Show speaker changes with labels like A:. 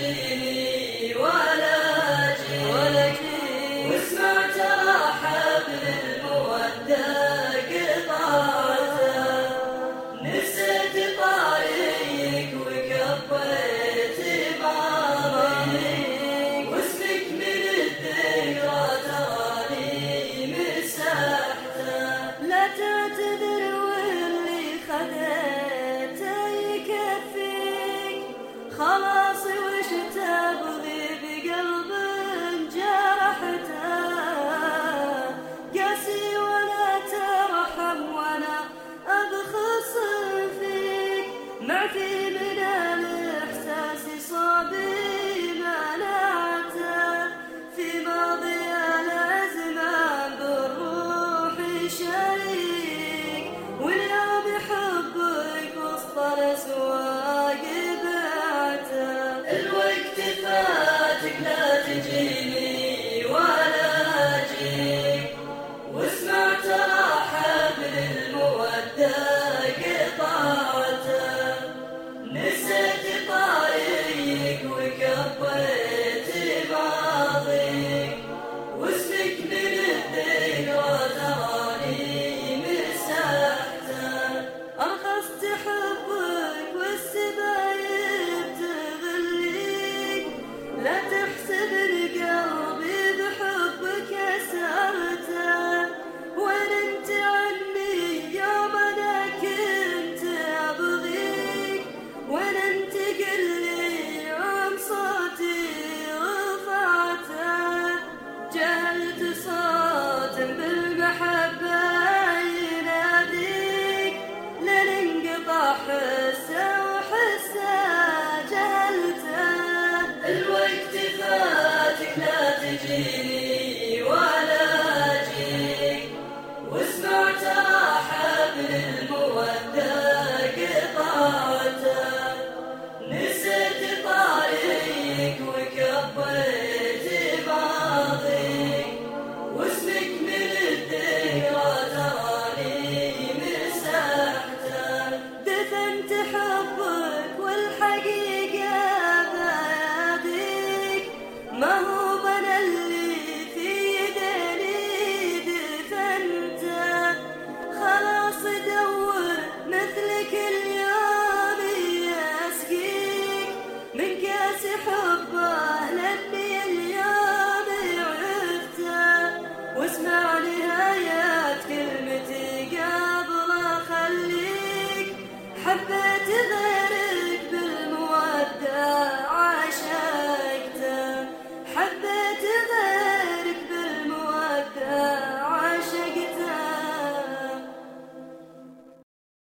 A: تجيني ولا أجيك واسمع ترى حبل المودة قطعته نسيت طريق وكبيت بعضيك واسمك من الذكرى تراني مسحته لا تعتذر واللي خذيته يكفيك خلاص وش تبغي بقلب جرحته قاسي ولا ترحم ولا أبخص فيك معفي من الإحساس صابي منعته في ماضي الأزمان بالروح شريك واليوم يحبك وسط الأسواق بعته الوقت فاتك لا تجيني ولا أجيك واسمع ترى حبل المودة قطعته نسيت طريق وكبيت بعضيك واسمك من الذكرى تراني مسحته أرخصت حبك والسبايب تغليك لا تحسبني قلبي بحبك أسرته وين انت عني يوم انا كنت ابغيك وين انت قلي عن صوتي رفعته جهلت صوت بالمحبة يناديك لين انقطع حسه وحسه جهلته الوقت فاتك لا تجيني